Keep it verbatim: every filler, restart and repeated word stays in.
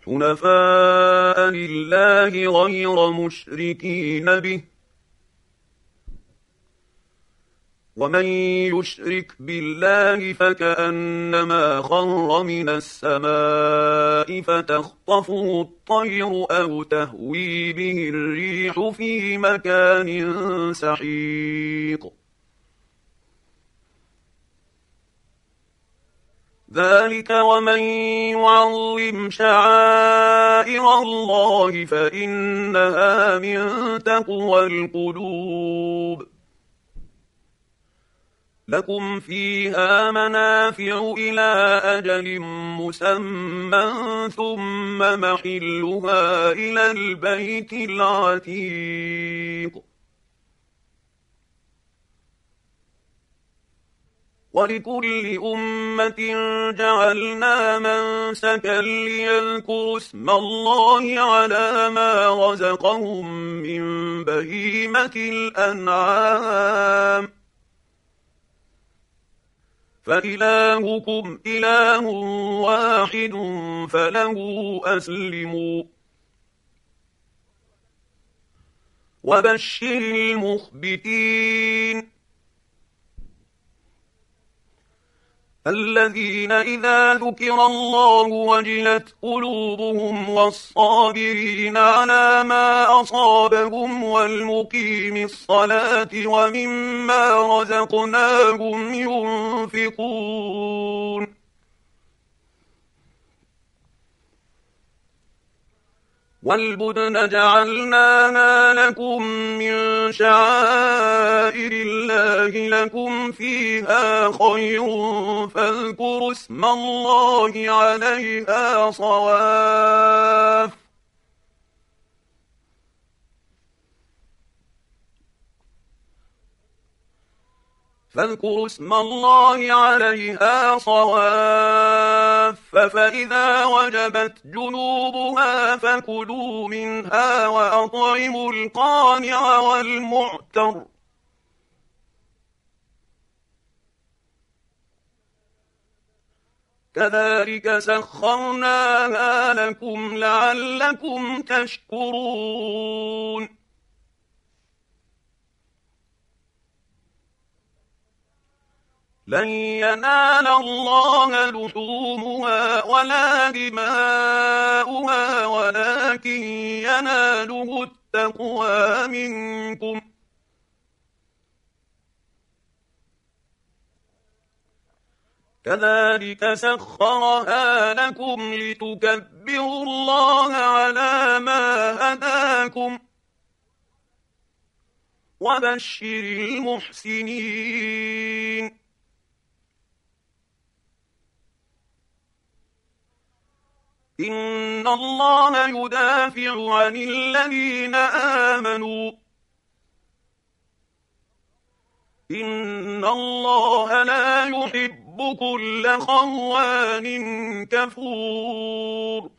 حنفاء لله غير مشركين به، ومن يشرك بالله فكأنما خر من السماء فتخطفه الطير أو تهوي به الريح في مكان سحيق. ذلك ومن يعظم شعائر الله فإنها من تقوى القلوب. لكم فيها منافع إلى أجل مسمى ثم محلها إلى البيت العتيق. ولكل أمة جعلنا منسكا ليذكروا اسم الله على ما رزقهم من بهيمة الأنعام، فإلهكم إله واحد فله أسلموا. وبشر المخبتين الذين إذا ذكر الله وجلت قلوبهم، والصابرين على ما أصابهم، والمقيم الصلاة ومما رزقناهم ينفقون. والبدن جعلناها لكم من شعائر الله لكم فيها خير فاذكروا اسم الله عليها صواف. فاذكروا اسم الله عليها صواف فإذا وجبت جنوبها فكلوا منها وأطعموا القانع والمعتر. كذلك سخرناها لكم لعلكم تشكرون. لن ينال الله لحومها ولا دماؤها ولكن يناله التقوى منكم. كذلك سخرها لكم لتكبروا الله على ما هداكم. وبشر المحسنين إن الله يدافع عن الذين آمنوا إن الله لا يحب كل خوان كفور.